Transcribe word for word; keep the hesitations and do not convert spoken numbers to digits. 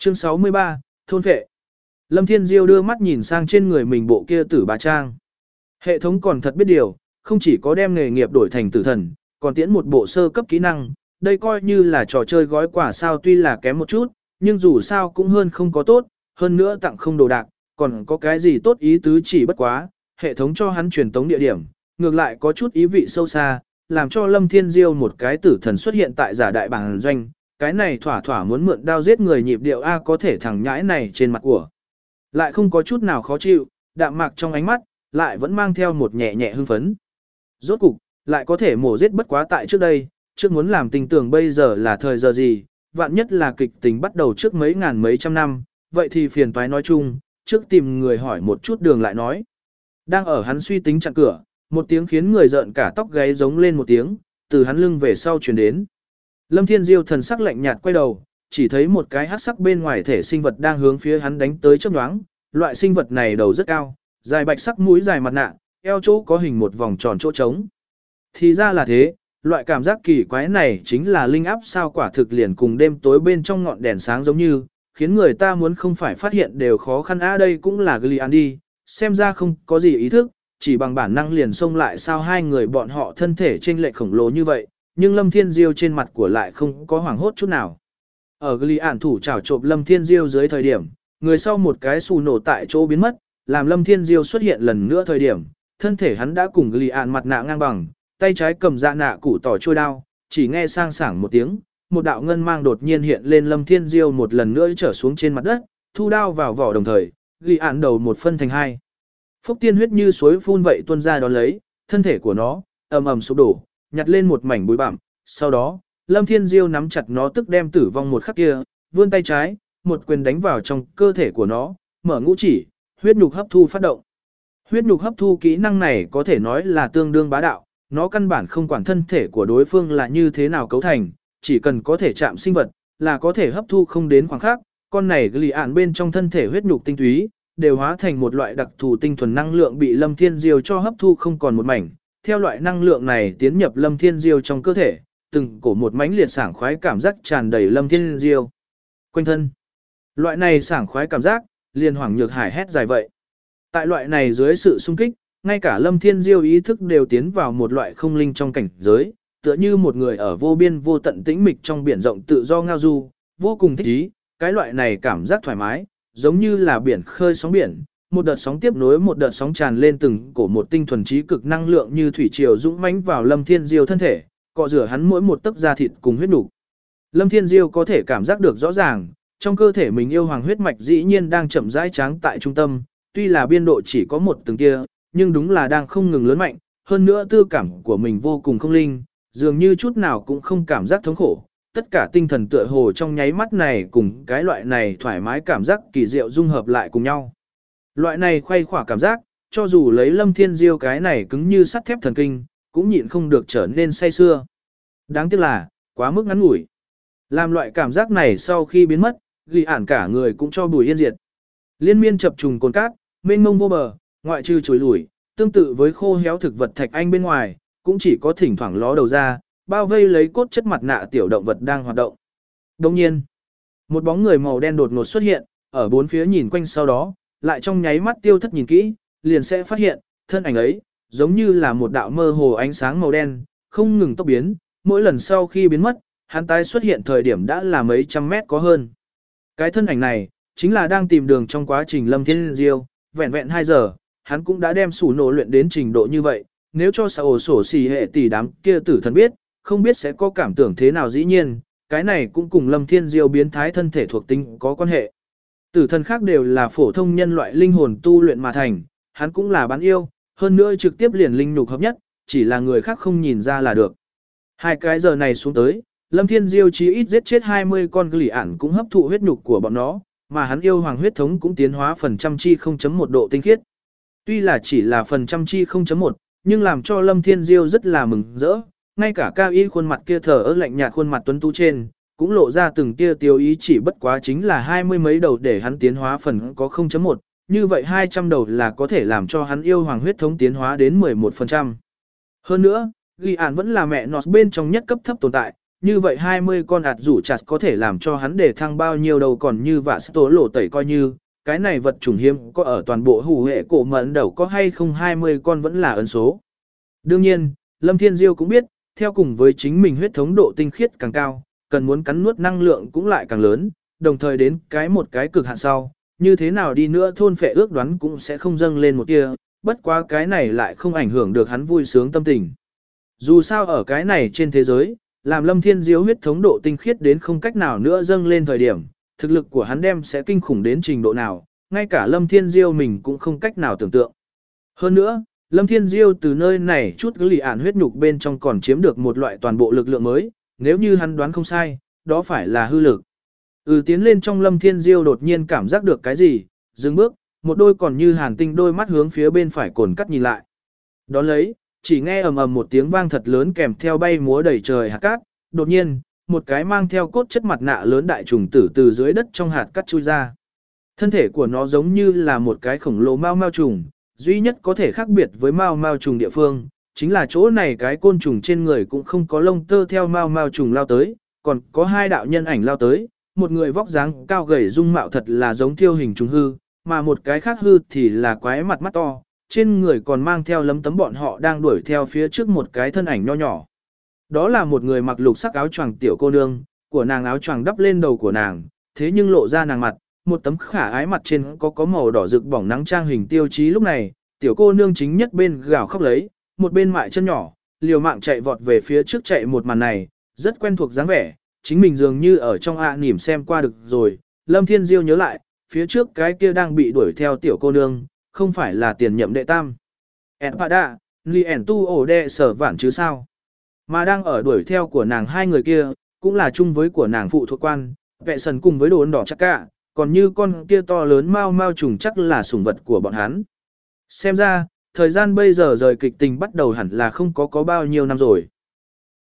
Chương sáu mươi ba, thôn vệ. Lâm Thiên Diêu đưa mắt nhìn sang trên người mình bộ kia tử bà trang. Hệ thống còn thật biết điều, không chỉ có đem nghề nghiệp đổi thành tử thần, còn tiễn một bộ sơ cấp kỹ năng, đây coi như là trò chơi gói quả sao tuy là kém một chút, nhưng dù sao cũng hơn không có tốt, hơn nữa tặng không đồ đạc, còn có cái gì tốt ý tứ chỉ bất quá, hệ thống cho hắn truyền tống địa điểm, ngược lại có chút ý vị sâu xa, làm cho Lâm Thiên Diêu một cái tử thần xuất hiện tại giả đại bảng doanh, cái này thỏa thỏa muốn mượn đao giết người nhịp điệu A có thể thằng nhãi này trên mặt của. Lại không có chút nào khó chịu, đạm mạc trong ánh mắt, lại vẫn mang theo một nhẹ nhẹ hưng phấn. Rốt cục, lại có thể mổ giết bất quá tại trước đây, trước muốn làm tình tưởng bây giờ là thời giờ gì, vạn nhất là kịch tính bắt đầu trước mấy ngàn mấy trăm năm, vậy thì phiền toái nói chung, trước tìm người hỏi một chút đường lại nói. Đang ở hắn suy tính chặn cửa, một tiếng khiến người giận cả tóc gáy giống lên một tiếng, từ hắn lưng về sau truyền đến. Lâm Thiên Diêu thần sắc lạnh nhạt quay đầu, chỉ thấy một cái hắc sắc bên ngoài thể sinh vật đang hướng phía hắn đánh tới chớp nhoáng, loại sinh vật này đầu rất cao, dài bạch sắc mũi dài mặt nạ, eo chỗ có hình một vòng tròn chỗ trống. Thì ra là thế, loại cảm giác kỳ quái này chính là linh áp sao quả thực liền cùng đêm tối bên trong ngọn đèn sáng giống như, khiến người ta muốn không phải phát hiện đều khó khăn a đây cũng là Glian đi, xem ra không có gì ý thức, chỉ bằng bản năng liền xông lại sao hai người bọn họ thân thể chênh lệch khổng lồ như vậy, nhưng Lâm Thiên Diêu trên mặt của lại không có hoảng hốt chút nào. Ở Glian thủ chảo trộm Lâm Thiên Diêu dưới thời điểm, người sau một cái xù nổ tại chỗ biến mất, làm Lâm Thiên Diêu xuất hiện lần nữa thời điểm, thân thể hắn đã cùng Glian mặt nạ ngang bằng, tay trái cầm dạ nạ củ tỏi trôi đao, chỉ nghe sang sảng một tiếng, một đạo ngân mang đột nhiên hiện lên Lâm Thiên Diêu một lần nữa trở xuống trên mặt đất, thu đao vào vỏ đồng thời, Glian đầu một phân thành hai. Phúc tiên huyết như suối phun vậy tuôn ra đón lấy, thân thể của nó ầm ầm sụp đổ, nhặt lên một mảnh bụi bặm, sau đó, Lâm Thiên Diêu nắm chặt nó tức đem tử vong một khắc kia, vươn tay trái, một quyền đánh vào trong cơ thể của nó, mở ngũ chỉ, huyết nhục hấp thu phát động. Huyết nhục hấp thu kỹ năng này có thể nói là tương đương bá đạo, nó căn bản không quản thân thể của đối phương là như thế nào cấu thành, chỉ cần có thể chạm sinh vật, là có thể hấp thu không đến khoảng khắc, con này Glian bên trong thân thể huyết nhục tinh túy, đều hóa thành một loại đặc thù tinh thuần năng lượng bị Lâm Thiên Diêu cho hấp thu không còn một mảnh. Theo loại năng lượng này tiến nhập Lâm Thiên Diêu trong cơ thể, từng cổ một mãnh liệt sảng khoái cảm giác tràn đầy Lâm Thiên Diêu quanh thân. Loại này sảng khoái cảm giác, liền Hoàng Nhược Hải hét dài vậy. Tại loại này dưới sự xung kích, ngay cả Lâm Thiên Diêu ý thức đều tiến vào một loại không linh trong cảnh giới, tựa như một người ở vô biên vô tận tĩnh mịch trong biển rộng tự do ngao du, vô cùng thích ý, cái loại này cảm giác thoải mái, giống như là biển khơi sóng biển, một đợt sóng tiếp nối một đợt sóng tràn lên từng cổ một tinh thuần trí cực năng lượng như thủy triều dũng mãnh vào Lâm Thiên Diêu thân thể, cọ rửa hắn mỗi một tấc da thịt cùng huyết nục. Lâm Thiên Diêu có thể cảm giác được rõ ràng, trong cơ thể mình yêu hoàng huyết mạch dĩ nhiên đang chậm rãi tráng tại trung tâm, tuy là biên độ chỉ có một từng kia, nhưng đúng là đang không ngừng lớn mạnh, hơn nữa tư cảm của mình vô cùng không linh, dường như chút nào cũng không cảm giác thống khổ. Tất cả tinh thần tựa hồ trong nháy mắt này cùng cái loại này thoải mái cảm giác kỳ diệu dung hợp lại cùng nhau. Loại này khoay khỏa cảm giác, cho dù lấy Lâm Thiên Diêu cái này cứng như sắt thép thần kinh, cũng nhịn không được trở nên say sưa. Đáng tiếc là, quá mức ngắn ngủi. Làm loại cảm giác này sau khi biến mất, ghi ản cả người cũng cho bùi yên diệt. Liên miên chập trùng cồn cát, mênh mông vô bờ, ngoại trừ chối lủi, tương tự với khô héo thực vật thạch anh bên ngoài, cũng chỉ có thỉnh thoảng ló đầu ra, bao vây lấy cốt chất mặt nạ tiểu động vật đang hoạt động. Đồng nhiên, một bóng người màu đen đột ngột xuất hiện, ở bốn phía nhìn quanh sau đó, lại trong nháy mắt tiêu thất nhìn kỹ, liền sẽ phát hiện, thân ảnh ấy, giống như là một đạo mơ hồ ánh sáng màu đen, không ngừng tốc biến, mỗi lần sau khi biến mất, hắn tái xuất hiện thời điểm đã là mấy trăm mét có hơn. Cái thân ảnh này, chính là đang tìm đường trong quá trình Lâm Thiên Diêu, vẹn vẹn hai giờ, hắn cũng đã đem sủ nổ luyện đến trình độ như vậy, nếu cho xã ổ sổ xì hệ tỷ đám kia tử thần biết, không biết sẽ có cảm tưởng thế nào dĩ nhiên, cái này cũng cùng Lâm Thiên Diêu biến thái thân thể thuộc tính có quan hệ. Tử thần khác đều là phổ thông nhân loại linh hồn tu luyện mà thành, hắn cũng là bán yêu, hơn nữa trực tiếp liền linh nhục hợp nhất, chỉ là người khác không nhìn ra là được. Hai cái giờ này xuống tới, Lâm Thiên Diêu chí ít giết chết hai mươi con lì ản cũng hấp thụ huyết nhục của bọn nó, mà hắn yêu hoàng huyết thống cũng tiến hóa phần trăm chi không chấm một độ tinh khiết. Tuy là chỉ là phần trăm chi không chấm một, nhưng làm cho Lâm Thiên Diêu rất là mừng rỡ, ngay cả cao y khuôn mặt kia thở ơ lạnh nhạt khuôn mặt tuấn tú trên, cũng lộ ra từng tia tiêu ý chỉ bất quá chính là hai mươi mấy đầu để hắn tiến hóa phần có không chấm một, như vậy hai trăm đầu là có thể làm cho hắn yêu hoàng huyết thống tiến hóa đến mười một phần trăm. Hơn nữa, ghi ản vẫn là mẹ nó bên trong nhất cấp thấp tồn tại, như vậy hai mươi con ạt rủ chặt có thể làm cho hắn để thăng bao nhiêu đâu, còn như vạ tố lộ tẩy coi như, cái này vật chủng hiếm có ở toàn bộ hủ hệ cổ mẫn đầu có hay không hai mươi con vẫn là ấn số. Đương nhiên, Lâm Thiên Diêu cũng biết, theo cùng với chính mình huyết thống độ tinh khiết càng cao, cần muốn cắn nuốt năng lượng cũng lại càng lớn, đồng thời đến cái một cái cực hạn sau, như thế nào đi nữa thôn phệ ước đoán cũng sẽ không dâng lên một tia, bất quá cái này lại không ảnh hưởng được hắn vui sướng tâm tình. Dù sao ở cái này trên thế giới, làm Lâm Thiên Diêu huyết thống độ tinh khiết đến không cách nào nữa dâng lên thời điểm, thực lực của hắn đem sẽ kinh khủng đến trình độ nào, ngay cả Lâm Thiên Diêu mình cũng không cách nào tưởng tượng. Hơn nữa, Lâm Thiên Diêu từ nơi này chút lì ản huyết nhục bên trong còn chiếm được một loại toàn bộ lực lượng mới, nếu như hắn đoán không sai, đó phải là hư lực. Ừ, tiến lên trong Lâm Thiên Diêu đột nhiên cảm giác được cái gì, dừng bước, một đôi còn như hàn tinh đôi mắt hướng phía bên phải cồn cắt nhìn lại. Đón lấy, chỉ nghe ầm ầm một tiếng vang thật lớn kèm theo bay múa đầy trời hạt cát, đột nhiên, một cái mang theo cốt chất mặt nạ lớn đại trùng tử từ dưới đất trong hạt cát chui ra. Thân thể của nó giống như là một cái khổng lồ mao mao trùng, duy nhất có thể khác biệt với mao mao trùng địa phương, chính là chỗ này cái côn trùng trên người cũng không có lông tơ theo mao mao trùng lao tới, còn có hai đạo nhân ảnh lao tới, một người vóc dáng cao gầy dung mạo thật là giống thiêu hình trùng hư, mà một cái khác hư thì là quái mặt mắt to, trên người còn mang theo lấm tấm bọn họ đang đuổi theo phía trước một cái thân ảnh nho nhỏ. Đó là một người mặc lục sắc áo choàng tiểu cô nương, của nàng áo choàng đắp lên đầu của nàng, thế nhưng lộ ra nàng mặt, một tấm khả ái mặt trên có có màu đỏ rực bỏng nắng trang hình tiêu chí. Lúc này, tiểu cô nương chính nhất bên gào khóc lấy, một bên mại chân nhỏ, liều mạng chạy vọt về phía trước chạy một màn này, rất quen thuộc dáng vẻ, chính mình dường như ở trong ạ nỉm xem qua được rồi. Lâm Thiên Diêu nhớ lại, phía trước cái kia đang bị đuổi theo tiểu cô nương, không phải là tiền nhậm đệ tam. Espada, li ẻn tu ổ đệ sở vản chứ sao. Mà đang ở đuổi theo của nàng hai người kia, cũng là chung với của nàng phụ thuộc quan, vệ sần cùng với đồ ấn đỏ chắc cả, còn như con kia to lớn mau mau trùng chắc là sủng vật của bọn hắn. Xem ra, thời gian bây giờ rời kịch tình bắt đầu hẳn là không có có bao nhiêu năm rồi.